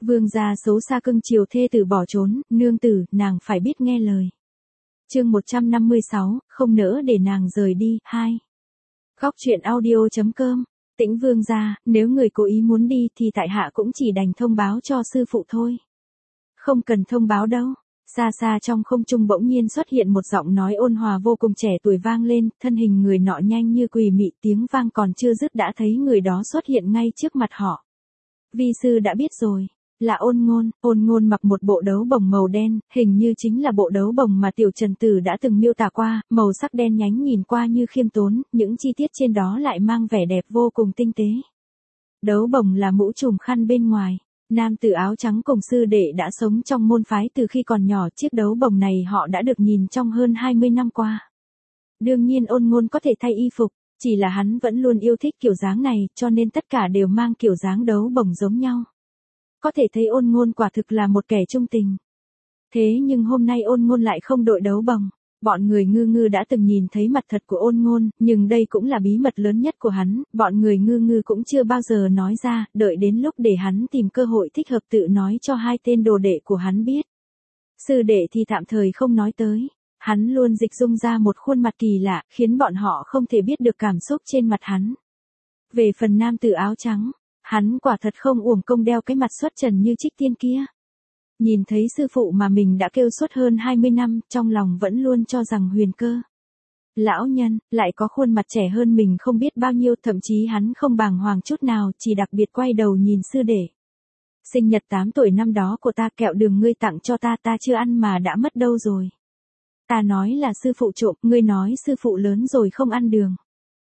Vương gia xấu xa cưng chiều thê tử bỏ trốn, nương tử, nàng phải biết nghe lời. Chương 156, không nỡ để nàng rời đi, 2. Góc truyện audio.com. Tĩnh Vương gia, nếu người cố ý muốn đi thì tại hạ cũng chỉ đành thông báo cho sư phụ thôi. Không cần thông báo đâu. Xa xa trong không trung bỗng nhiên xuất hiện một giọng nói ôn hòa vô cùng trẻ tuổi vang lên, thân hình người nọ nhanh như quỷ mị, tiếng vang còn chưa dứt đã thấy người đó xuất hiện ngay trước mặt họ. Vi sư đã biết rồi, là Ôn Ngôn mặc một bộ đấu bồng màu đen, hình như chính là bộ đấu bồng mà Tiểu Trần Tử đã từng miêu tả qua, màu sắc đen nhánh nhìn qua như khiêm tốn, những chi tiết trên đó lại mang vẻ đẹp vô cùng tinh tế. Đấu bồng là mũ trùm khăn bên ngoài. Nam tử áo trắng cùng sư đệ đã sống trong môn phái từ khi còn nhỏ, chiếc đấu bồng này họ đã được nhìn trong hơn 20 năm qua. Đương nhiên Ôn Ngôn có thể thay y phục, chỉ là hắn vẫn luôn yêu thích kiểu dáng này, cho nên tất cả đều mang kiểu dáng đấu bồng giống nhau. Có thể thấy Ôn Ngôn quả thực là một kẻ trung tình. Thế nhưng hôm nay Ôn Ngôn lại không đội đấu bồng. Bọn người Ngư Ngư đã từng nhìn thấy mặt thật của Ôn Ngôn, nhưng đây cũng là bí mật lớn nhất của hắn, bọn người Ngư Ngư cũng chưa bao giờ nói ra, đợi đến lúc để hắn tìm cơ hội thích hợp tự nói cho hai tên đồ đệ của hắn biết. Sư đệ thì tạm thời không nói tới, hắn luôn dịch dung ra một khuôn mặt kỳ lạ, khiến bọn họ không thể biết được cảm xúc trên mặt hắn. Về phần nam tử áo trắng, hắn quả thật không uổng công đeo cái mặt xuất trần như Trích Tiên kia. Nhìn thấy sư phụ mà mình đã kêu suốt hơn 20 năm, trong lòng vẫn luôn cho rằng Huyền Cơ. Lão nhân, lại có khuôn mặt trẻ hơn mình không biết bao nhiêu, thậm chí hắn không bàng hoàng chút nào, chỉ đặc biệt quay đầu nhìn sư đệ. Sinh nhật 8 tuổi năm đó của ta, kẹo đường ngươi tặng cho ta chưa ăn mà đã mất đâu rồi. Ta nói là sư phụ trộm, ngươi nói sư phụ lớn rồi không ăn đường.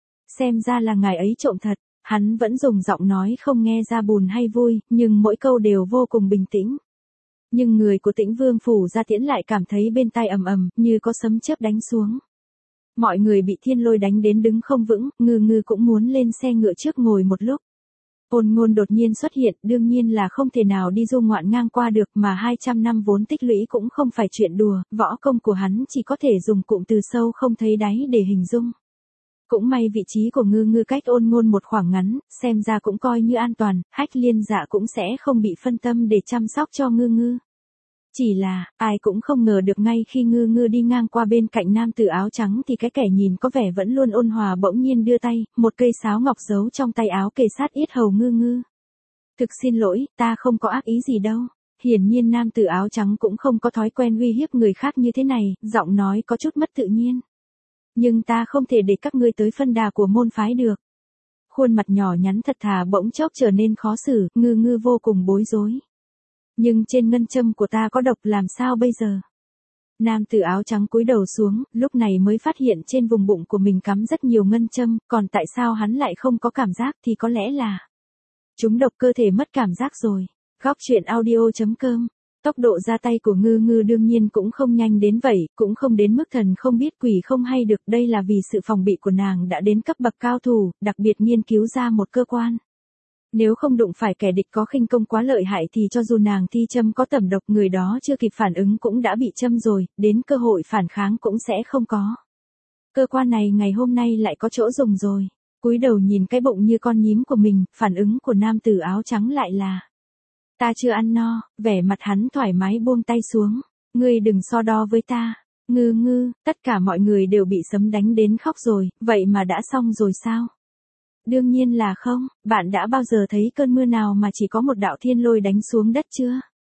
Xem ra là ngài ấy trộm thật, hắn vẫn dùng giọng nói không nghe ra buồn hay vui, nhưng mỗi câu đều vô cùng bình tĩnh. Nhưng người của Tĩnh Vương phủ Gia Tiễn lại cảm thấy bên tai ầm ầm, như có sấm chớp đánh xuống. Mọi người bị thiên lôi đánh đến đứng không vững, Ngư Ngư cũng muốn lên xe ngựa trước ngồi một lúc. Ôn Ngôn đột nhiên xuất hiện, đương nhiên là không thể nào đi du ngoạn ngang qua được, mà 200 năm vốn tích lũy cũng không phải chuyện đùa, võ công của hắn chỉ có thể dùng cụm từ sâu không thấy đáy để hình dung. Cũng may vị trí của Ngư Ngư cách Ôn Ngôn một khoảng ngắn, xem ra cũng coi như an toàn, Hách Liên Dạ cũng sẽ không bị phân tâm để chăm sóc cho Ngư Ngư. Chỉ là, ai cũng không ngờ được ngay khi Ngư Ngư đi ngang qua bên cạnh nam tử áo trắng thì cái kẻ nhìn có vẻ vẫn luôn ôn hòa bỗng nhiên đưa tay, một cây sáo ngọc giấu trong tay áo kề sát yết hầu Ngư Ngư. Thực xin lỗi, ta không có ác ý gì đâu. Hiển nhiên nam tử áo trắng cũng không có thói quen uy hiếp người khác như thế này, giọng nói có chút mất tự nhiên. Nhưng ta không thể để các ngươi tới phân đà của môn phái được. Khuôn mặt nhỏ nhắn thật thà bỗng chốc trở nên khó xử, Ngư Ngư vô cùng bối rối. Nhưng trên ngân châm của ta có độc làm sao bây giờ? Nam tử áo trắng cúi đầu xuống, lúc này mới phát hiện trên vùng bụng của mình cắm rất nhiều ngân châm, còn tại sao hắn lại không có cảm giác thì có lẽ là chúng độc cơ thể mất cảm giác rồi. Góc truyện audio.com. Tốc độ ra tay của Ngư Ngư đương nhiên cũng không nhanh đến vậy, cũng không đến mức thần không biết quỷ không hay được, đây là vì sự phòng bị của nàng đã đến cấp bậc cao thủ, đặc biệt nghiên cứu ra một cơ quan. Nếu không đụng phải kẻ địch có khinh công quá lợi hại thì cho dù nàng thi châm có tẩm độc, người đó chưa kịp phản ứng cũng đã bị châm rồi, đến cơ hội phản kháng cũng sẽ không có. Cơ quan này ngày hôm nay lại có chỗ dùng rồi. Cúi đầu nhìn cái bụng như con nhím của mình, phản ứng của nam tử áo trắng lại là: ta chưa ăn no, vẻ mặt hắn thoải mái buông tay xuống. Ngươi đừng so đo với ta. Ngư Ngư, tất cả mọi người đều bị sấm đánh đến khóc rồi, vậy mà đã xong rồi sao? Đương nhiên là không, bạn đã bao giờ thấy cơn mưa nào mà chỉ có một đạo thiên lôi đánh xuống đất chưa?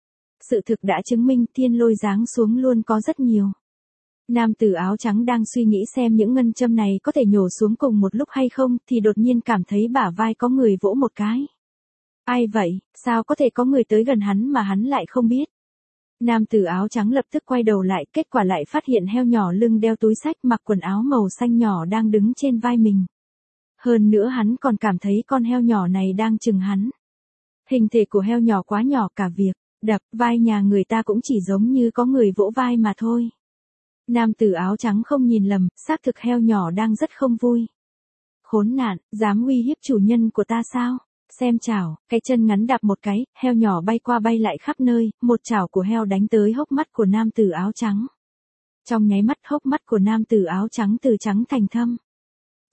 Sự thực đã chứng minh thiên lôi giáng xuống luôn có rất nhiều. Nam tử áo trắng đang suy nghĩ xem những ngân châm này có thể nhổ xuống cùng một lúc hay không, thì đột nhiên cảm thấy bả vai có người vỗ một cái. Ai vậy, sao có thể có người tới gần hắn mà hắn lại không biết? Nam tử áo trắng lập tức quay đầu lại, kết quả lại phát hiện heo nhỏ lưng đeo túi xách mặc quần áo màu xanh nhỏ đang đứng trên vai mình. Hơn nữa hắn còn cảm thấy con heo nhỏ này đang chừng hắn. Hình thể của heo nhỏ quá nhỏ, cả việc đập vai nhà người ta cũng chỉ giống như có người vỗ vai mà thôi. Nam tử áo trắng không nhìn lầm, xác thực heo nhỏ đang rất không vui. Khốn nạn, dám uy hiếp chủ nhân của ta sao? Xem chảo, cái chân ngắn đạp một cái, heo nhỏ bay qua bay lại khắp nơi, một chảo của heo đánh tới hốc mắt của nam tử áo trắng. Trong nháy mắt hốc mắt của nam tử áo trắng từ trắng thành thâm.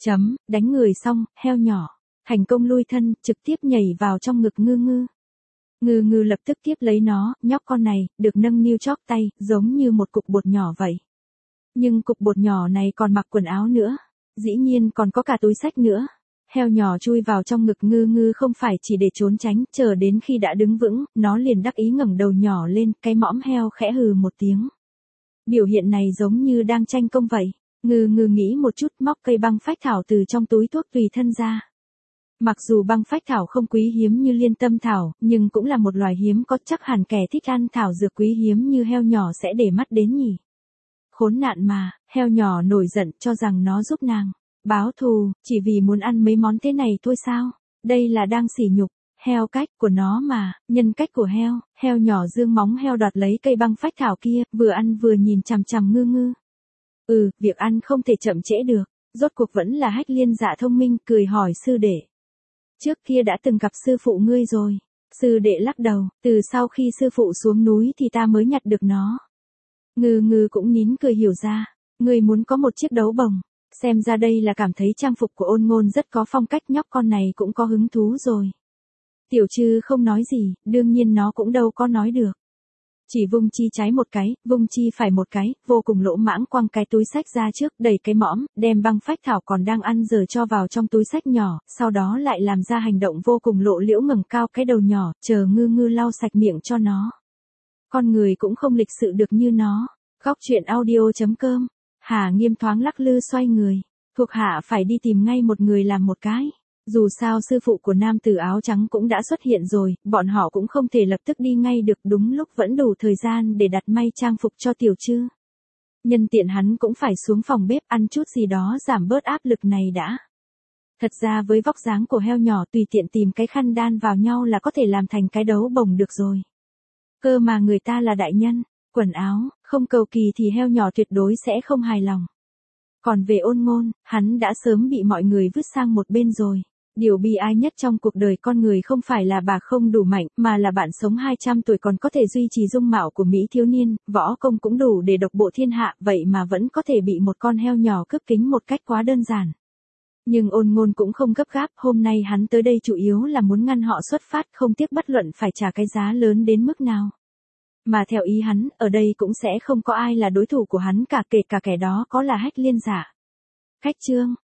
Đánh người xong, heo nhỏ thành công lui thân, trực tiếp nhảy vào trong ngực Ngư Ngư. Ngư ngư lập tức tiếp lấy nó, nhóc con này, được nâng niu chóp tay, giống như một cục bột nhỏ vậy. Nhưng cục bột nhỏ này còn mặc quần áo nữa. Dĩ nhiên còn có cả túi xách nữa. Heo nhỏ chui vào trong ngực ngư ngư không phải chỉ để trốn tránh, chờ đến khi đã đứng vững, nó liền đắc ý ngẩng đầu nhỏ lên, cái mõm heo khẽ hừ một tiếng. Biểu hiện này giống như đang tranh công vậy. Ngư ngư nghĩ một chút, móc cây băng phách thảo từ trong túi thuốc tùy thân ra. Mặc dù băng phách thảo không quý hiếm như liên tâm thảo, nhưng cũng là một loài hiếm có, chắc hẳn kẻ thích ăn thảo dược quý hiếm như heo nhỏ sẽ để mắt đến nhỉ. Khốn nạn mà, heo nhỏ nổi giận cho rằng nó giúp nàng báo thù, chỉ vì muốn ăn mấy món thế này thôi sao? Đây là đang sỉ nhục heo cách của nó mà, nhân cách của heo. Heo nhỏ dương móng heo đoạt lấy cây băng phách thảo kia, vừa ăn vừa nhìn chằm chằm ngư ngư. Việc ăn không thể chậm trễ được. Rốt cuộc vẫn là Hách Liên dạ thông minh, cười hỏi sư đệ. Trước kia đã từng gặp sư phụ ngươi rồi. Sư đệ lắc đầu, từ sau khi sư phụ xuống núi thì ta mới nhặt được nó. Ngư ngư cũng nín cười hiểu ra. Ngươi muốn có một chiếc đấu bồng. Xem ra đây là cảm thấy trang phục của Ôn Ngôn rất có phong cách, nhóc con này cũng có hứng thú rồi. Tiểu Trư không nói gì, đương nhiên nó cũng đâu có nói được. Chỉ vung chi trái một cái, vung chi phải một cái, vô cùng lỗ mãng quăng cái túi xách ra trước, đẩy cái mõm, đem băng phách thảo còn đang ăn dở cho vào trong túi xách nhỏ, sau đó lại làm ra hành động vô cùng lộ liễu ngẩng cao cái đầu nhỏ, chờ ngư ngư lau sạch miệng cho nó. Con người cũng không lịch sự được như nó. Góc truyện audio.com. Hà Nghiêm thoáng lắc lư xoay người. Thuộc hạ phải đi tìm ngay một người làm một cái. Dù sao sư phụ của nam tử áo trắng cũng đã xuất hiện rồi, bọn họ cũng không thể lập tức đi ngay được, đúng lúc vẫn đủ thời gian để đặt may trang phục cho Tiểu Trư. Nhân tiện hắn cũng phải xuống phòng bếp ăn chút gì đó giảm bớt áp lực này đã. Thật ra với vóc dáng của heo nhỏ tùy tiện tìm cái khăn đan vào nhau là có thể làm thành cái đấu bồng được rồi. Cơ mà người ta là đại nhân, quần áo, không cầu kỳ thì heo nhỏ tuyệt đối sẽ không hài lòng. Còn về Ôn Ngôn, hắn đã sớm bị mọi người vứt sang một bên rồi. Điều bi ai nhất trong cuộc đời con người không phải là bà không đủ mạnh, mà là bạn sống 200 tuổi còn có thể duy trì dung mạo của Mỹ thiếu niên, võ công cũng đủ để độc bộ thiên hạ, vậy mà vẫn có thể bị một con heo nhỏ cướp kính một cách quá đơn giản. Nhưng Ôn Ngôn cũng không gấp gáp, hôm nay hắn tới đây chủ yếu là muốn ngăn họ xuất phát, không tiếc bất luận phải trả cái giá lớn đến mức nào. Mà theo ý hắn, ở đây cũng sẽ không có ai là đối thủ của hắn cả, kể cả kẻ đó có là Hách Liên Dạ. Khách chương